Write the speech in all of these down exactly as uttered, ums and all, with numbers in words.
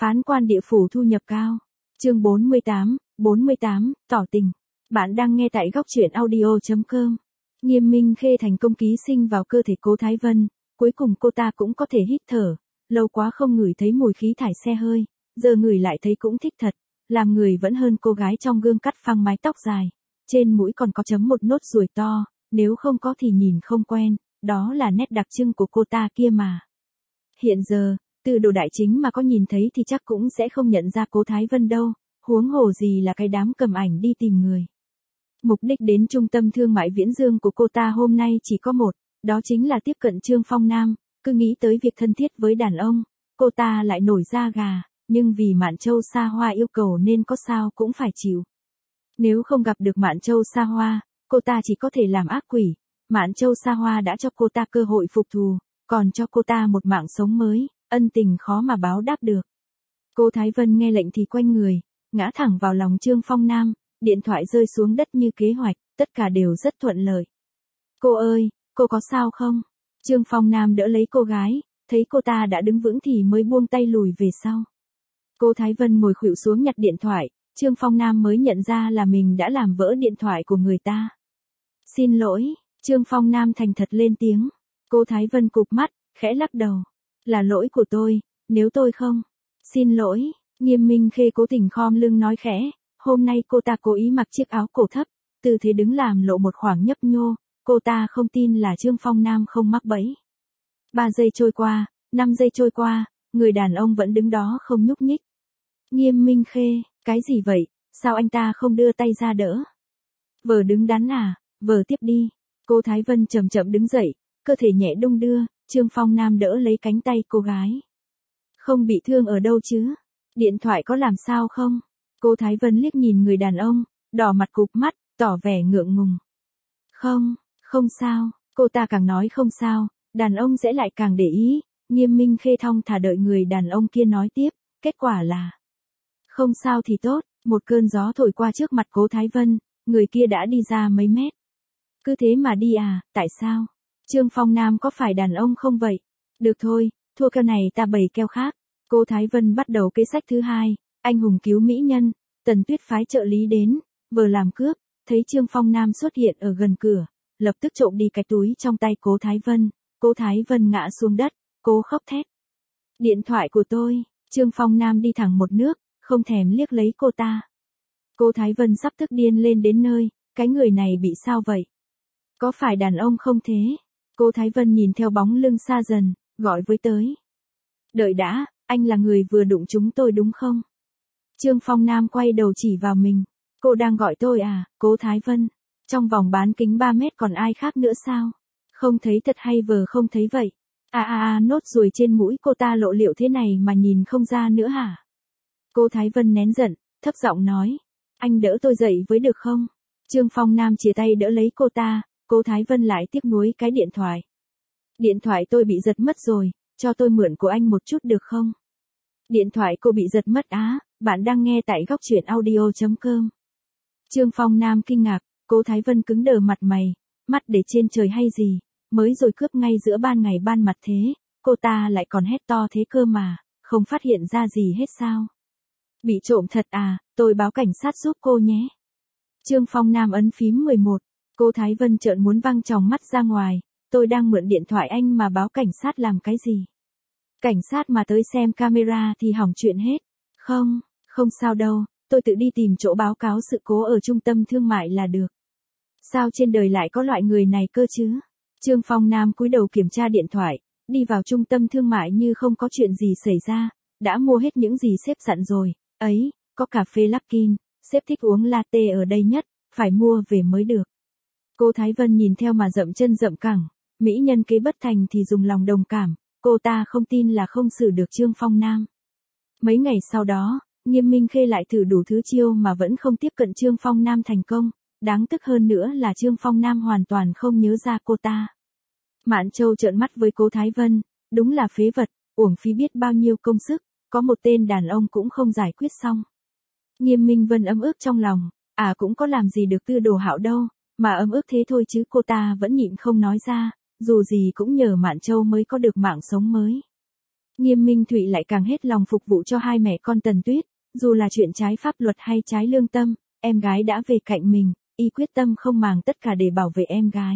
Phán quan địa phủ thu nhập cao. Chương bốn mươi tám, bốn mươi tám, tỏ tình. Bạn đang nghe tại góc truyện audio chấm com. Nghiêm Minh Khê thành công ký sinh vào cơ thể Cố Thái Vân, cuối cùng cô ta cũng có thể hít thở, lâu quá không ngửi thấy mùi khí thải xe hơi, giờ ngửi lại thấy cũng thích thật, làm người vẫn hơn cô gái trong gương cắt phăng mái tóc dài, trên mũi còn có chấm một nốt ruồi to, nếu không có thì nhìn không quen, đó là nét đặc trưng của cô ta kia mà. Hiện giờ, từ đồ đại chính mà có nhìn thấy thì chắc cũng sẽ không nhận ra Cố Thái Vân đâu, huống hồ gì là cái đám cầm ảnh đi tìm người. Mục đích đến trung tâm thương mại Viễn Dương của cô ta hôm nay chỉ có một, đó chính là tiếp cận Trương Phong Nam, cứ nghĩ tới việc thân thiết với đàn ông, cô ta lại nổi da gà, nhưng vì Mạn Châu Sa Hoa yêu cầu nên có sao cũng phải chịu. Nếu không gặp được Mạn Châu Sa Hoa, cô ta chỉ có thể làm ác quỷ, Mạn Châu Sa Hoa đã cho cô ta cơ hội phục thù, còn cho cô ta một mạng sống mới, ân tình khó mà báo đáp được. Cố Thái Vân nghe lệnh thì quanh người, ngã thẳng vào lòng Trương Phong Nam, điện thoại rơi xuống đất như kế hoạch, tất cả đều rất thuận lợi. Cô ơi, cô có sao không? Trương Phong Nam đỡ lấy cô gái, thấy cô ta đã đứng vững thì mới buông tay lùi về sau. Cố Thái Vân ngồi khuỵu xuống nhặt điện thoại, Trương Phong Nam mới nhận ra là mình đã làm vỡ điện thoại của người ta. Xin lỗi, Trương Phong Nam thành thật lên tiếng. Cố Thái Vân cụp mắt, khẽ lắc đầu. Là lỗi của tôi, nếu tôi không. Xin lỗi, Nghiêm Minh Khê cố tình khom lưng nói khẽ, hôm nay cô ta cố ý mặc chiếc áo cổ thấp, tư thế đứng làm lộ một khoảng nhấp nhô, cô ta không tin là Trương Phong Nam không mắc bẫy. Ba giây trôi qua, năm giây trôi qua, người đàn ông vẫn đứng đó không nhúc nhích. Nghiêm Minh Khê, cái gì vậy, sao anh ta không đưa tay ra đỡ? Vờ đứng đắn à, vờ tiếp đi. Cố Thái Vân chậm chậm đứng dậy, cơ thể nhẹ đung đưa, Trương Phong Nam đỡ lấy cánh tay cô gái. Không bị thương ở đâu chứ? Điện thoại có làm sao không? Cố Thái Vân liếc nhìn người đàn ông, đỏ mặt cụp mắt, tỏ vẻ ngượng ngùng. Không, không sao, cô ta càng nói không sao, đàn ông sẽ lại càng để ý, Nghiêm Minh Khê thong thả đợi người đàn ông kia nói tiếp, kết quả là không sao thì tốt, một cơn gió thổi qua trước mặt Cố Thái Vân, người kia đã đi ra mấy mét. Cứ thế mà đi à, tại sao? Trương Phong Nam có phải đàn ông không vậy? Được thôi, thua keo này ta bày keo khác. Cố Thái Vân bắt đầu kế sách thứ hai, anh hùng cứu mỹ nhân, Tần Tuyết phái trợ lý đến, vừa làm cướp, thấy Trương Phong Nam xuất hiện ở gần cửa, lập tức trộm đi cái túi trong tay Cố Thái Vân, Cố Thái Vân ngã xuống đất, cố khóc thét. Điện thoại của tôi, Trương Phong Nam đi thẳng một nước, không thèm liếc lấy cô ta. Cố Thái Vân sắp tức điên lên đến nơi, cái người này bị sao vậy? Có phải đàn ông không thế? Cố Thái Vân nhìn theo bóng lưng xa dần, gọi với tới. Đợi đã, anh là người vừa đụng chúng tôi đúng không? Trương Phong Nam quay đầu chỉ vào mình. Cô đang gọi tôi à, Cố Thái Vân? Trong vòng bán kính ba mét còn ai khác nữa sao? Không thấy thật hay vờ không thấy vậy? À à à, nốt ruồi trên mũi cô ta lộ liễu thế này mà nhìn không ra nữa hả? Cố Thái Vân nén giận, thấp giọng nói. Anh đỡ tôi dậy với được không? Trương Phong Nam chia tay đỡ lấy cô ta, Cố Thái Vân lại tiếc nuối cái điện thoại. Điện thoại tôi bị giật mất rồi, cho tôi mượn của anh một chút được không? Điện thoại cô bị giật mất á, bạn đang nghe tại góc truyện audio chấm com. Trương Phong Nam kinh ngạc, Cố Thái Vân cứng đờ mặt mày, mắt để trên trời hay gì, mới rồi cướp ngay giữa ban ngày ban mặt thế, cô ta lại còn hét to thế cơ mà, không phát hiện ra gì hết sao? Bị trộm thật à, tôi báo cảnh sát giúp cô nhé. Trương Phong Nam ấn phím mười một, Cố Thái Vân trợn muốn văng tròng mắt ra ngoài, tôi đang mượn điện thoại anh mà báo cảnh sát làm cái gì? Cảnh sát mà tới xem camera thì hỏng chuyện hết. Không, không sao đâu, tôi tự đi tìm chỗ báo cáo sự cố ở trung tâm thương mại là được. Sao trên đời lại có loại người này cơ chứ? Trương Phong Nam cúi đầu kiểm tra điện thoại, đi vào trung tâm thương mại như không có chuyện gì xảy ra, đã mua hết những gì sếp dặn rồi, ấy, có cà phê Luckin, sếp thích uống latte ở đây nhất, phải mua về mới được. Cố Thái Vân nhìn theo mà dậm chân dậm cẳng, mỹ nhân kế bất thành thì dùng lòng đồng cảm, cô ta không tin là không xử được Trương Phong Nam. Mấy ngày sau đó, Nghiêm Minh Khê lại thử đủ thứ chiêu mà vẫn không tiếp cận Trương Phong Nam thành công, đáng tức hơn nữa là Trương Phong Nam hoàn toàn không nhớ ra cô ta. Mạn Châu trợn mắt với Cố Thái Vân, đúng là phế vật, uổng phí biết bao nhiêu công sức, có một tên đàn ông cũng không giải quyết xong. Nghiêm Minh Vân ấm ức trong lòng, à cũng có làm gì được Tư Đồ Hạo đâu, mà ấm ức thế thôi chứ cô ta vẫn nhịn không nói ra, dù gì cũng nhờ Mạn Châu mới có được mạng sống mới. Nghiêm Minh Thụy lại càng hết lòng phục vụ cho hai mẹ con Tần Tuyết, dù là chuyện trái pháp luật hay trái lương tâm, em gái đã về cạnh mình, y quyết tâm không màng tất cả để bảo vệ em gái.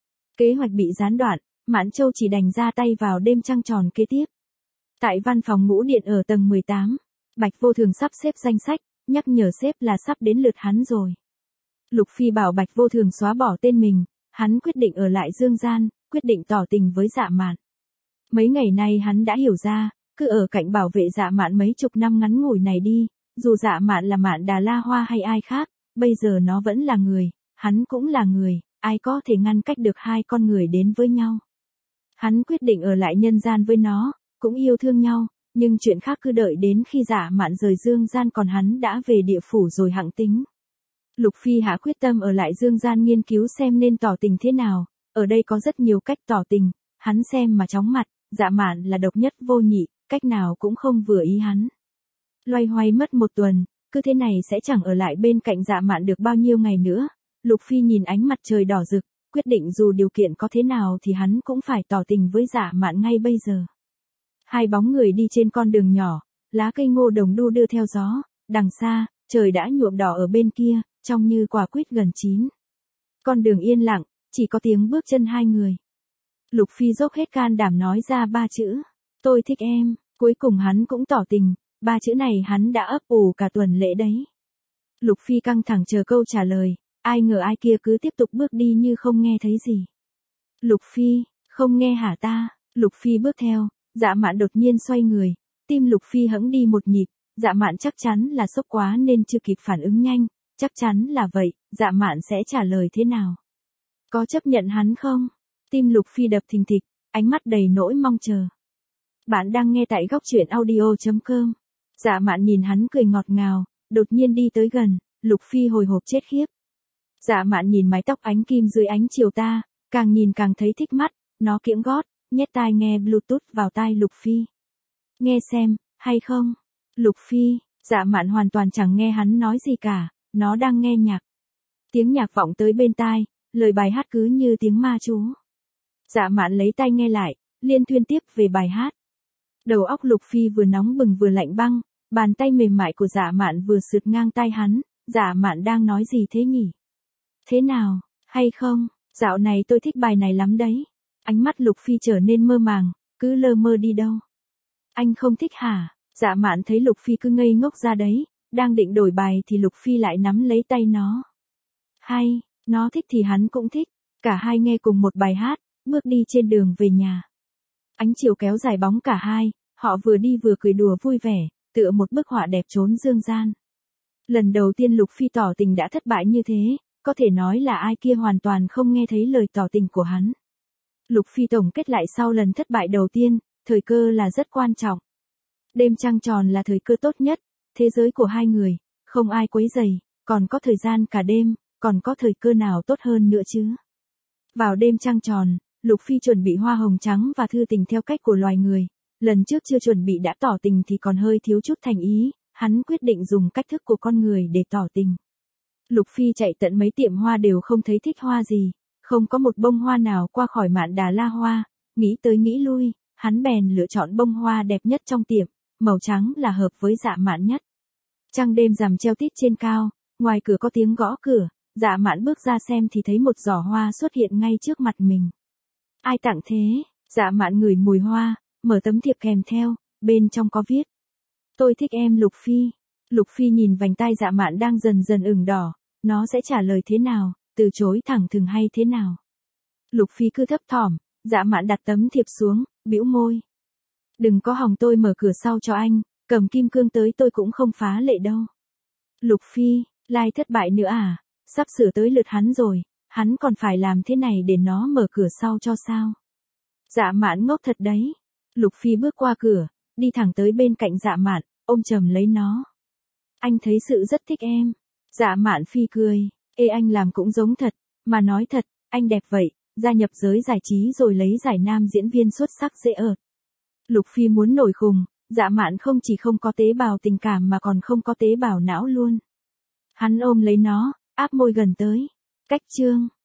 Kế hoạch bị gián đoạn, Mãn Châu chỉ đành ra tay vào đêm trăng tròn kế tiếp. Tại văn phòng ngũ điện ở tầng mười tám, Bạch Vô Thường sắp xếp danh sách, nhắc nhở sếp là sắp đến lượt hắn rồi. Lục Phi bảo Bạch Vô Thường xóa bỏ tên mình, hắn quyết định ở lại Dương Gian, quyết định tỏ tình với Dạ Mạn. Mấy ngày nay hắn đã hiểu ra, cứ ở cạnh bảo vệ Dạ Mạn mấy chục năm ngắn ngủi này đi, dù Dạ Mạn là Mạn Đà La Hoa hay ai khác, bây giờ nó vẫn là người, hắn cũng là người, ai có thể ngăn cách được hai con người đến với nhau. Hắn quyết định ở lại nhân gian với nó, cũng yêu thương nhau, nhưng chuyện khác cứ đợi đến khi Dạ Mạn rời Dương Gian còn hắn đã về địa phủ rồi hẵng tính. Lục Phi hạ quyết tâm ở lại Dương Gian nghiên cứu xem nên tỏ tình thế nào, ở đây có rất nhiều cách tỏ tình, hắn xem mà chóng mặt, Dạ Mạn là độc nhất vô nhị, cách nào cũng không vừa ý hắn. Loay hoay mất một tuần, cứ thế này sẽ chẳng ở lại bên cạnh Dạ Mạn được bao nhiêu ngày nữa. Lục Phi nhìn ánh mặt trời đỏ rực, quyết định dù điều kiện có thế nào thì hắn cũng phải tỏ tình với Dạ Mạn ngay bây giờ. Hai bóng người đi trên con đường nhỏ, lá cây ngô đồng đu đưa theo gió, đằng xa, trời đã nhuộm đỏ ở bên kia, trông như quả quýt gần chín. Con đường yên lặng, chỉ có tiếng bước chân hai người. Lục Phi dốc hết can đảm nói ra ba chữ, tôi thích em, cuối cùng hắn cũng tỏ tình, ba chữ này hắn đã ấp ủ cả tuần lễ đấy. Lục Phi căng thẳng chờ câu trả lời, ai ngờ ai kia cứ tiếp tục bước đi như không nghe thấy gì. Lục Phi, không nghe hả ta? Lục Phi bước theo, Dạ Mạn đột nhiên xoay người, tim Lục Phi hẫng đi một nhịp, Dạ Mạn chắc chắn là sốc quá nên chưa kịp phản ứng nhanh, chắc chắn là vậy, Dạ Mạn sẽ trả lời thế nào? Có chấp nhận hắn không? Tim Lục Phi đập thình thịch, ánh mắt đầy nỗi mong chờ. Bạn đang nghe tại góc truyện audio chấm com. Dạ Mạn nhìn hắn cười ngọt ngào, đột nhiên đi tới gần, Lục Phi hồi hộp chết khiếp. Dạ Mạn nhìn mái tóc ánh kim dưới ánh chiều ta, càng nhìn càng thấy thích mắt, nó kiễng gót, nhét tai nghe Bluetooth vào tai Lục Phi. Nghe xem, hay không? Lục Phi, Dạ Mạn hoàn toàn chẳng nghe hắn nói gì cả, nó đang nghe nhạc. Tiếng nhạc vọng tới bên tai, lời bài hát cứ như tiếng ma chú. Dạ Mạn lấy tai nghe lại, liên thuyên tiếp về bài hát. Đầu óc Lục Phi vừa nóng bừng vừa lạnh băng, bàn tay mềm mại của Dạ Mạn vừa sượt ngang tai hắn, Dạ Mạn đang nói gì thế nhỉ? Thế nào, hay không? Dạo này tôi thích bài này lắm đấy. Ánh mắt Lục Phi trở nên mơ màng, cứ lơ mơ đi đâu. Anh không thích hả? Dạ Mạn thấy Lục Phi cứ ngây ngốc ra đấy, đang định đổi bài thì Lục Phi lại nắm lấy tay nó. Hay, nó thích thì hắn cũng thích, cả hai nghe cùng một bài hát, bước đi trên đường về nhà. Ánh chiều kéo dài bóng cả hai, họ vừa đi vừa cười đùa vui vẻ, tựa một bức họa đẹp trốn dương gian. Lần đầu tiên Lục Phi tỏ tình đã thất bại như thế, có thể nói là ai kia hoàn toàn không nghe thấy lời tỏ tình của hắn. Lục Phi tổng kết lại sau lần thất bại đầu tiên, thời cơ là rất quan trọng. Đêm trăng tròn là thời cơ tốt nhất, thế giới của hai người, không ai quấy rầy, còn có thời gian cả đêm, còn có thời cơ nào tốt hơn nữa chứ. Vào đêm trăng tròn, Lục Phi chuẩn bị hoa hồng trắng và thư tình theo cách của loài người. Lần trước chưa chuẩn bị đã tỏ tình thì còn hơi thiếu chút thành ý, hắn quyết định dùng cách thức của con người để tỏ tình. Lục Phi chạy tận mấy tiệm hoa đều không thấy thích hoa gì, không có một bông hoa nào qua khỏi Mạn Đà La Hoa, nghĩ tới nghĩ lui, hắn bèn lựa chọn bông hoa đẹp nhất trong tiệm, màu trắng là hợp với Dạ Mạn nhất. Trăng đêm rằm treo tít trên cao, ngoài cửa có tiếng gõ cửa, Dạ Mạn bước ra xem thì thấy một giỏ hoa xuất hiện ngay trước mặt mình. Ai tặng thế? Dạ Mạn ngửi mùi hoa, mở tấm thiệp kèm theo, bên trong có viết. Tôi thích em Lục Phi. Lục Phi nhìn vành tai Dạ Mạn đang dần dần ửng đỏ, nó sẽ trả lời thế nào, từ chối thẳng thừng hay thế nào. Lục Phi cứ thấp thỏm, Dạ Mạn đặt tấm thiệp xuống, bĩu môi. Đừng có hòng tôi mở cửa sau cho anh, cầm kim cương tới tôi cũng không phá lệ đâu. Lục Phi, lai thất bại nữa à, sắp sửa tới lượt hắn rồi, hắn còn phải làm thế này để nó mở cửa sau cho sao. Dạ Mạn ngốc thật đấy. Lục Phi bước qua cửa, đi thẳng tới bên cạnh Dạ Mạn, ôm chầm lấy nó. Anh thấy sự rất thích em. Dạ Mạn Phi cười, ê anh làm cũng giống thật, mà nói thật, anh đẹp vậy, gia nhập giới giải trí rồi lấy giải nam diễn viên xuất sắc dễ ợt. Lục Phi muốn nổi khùng, Dạ Mạn không chỉ không có tế bào tình cảm mà còn không có tế bào não luôn. Hắn ôm lấy nó, áp môi gần tới. Cách chương.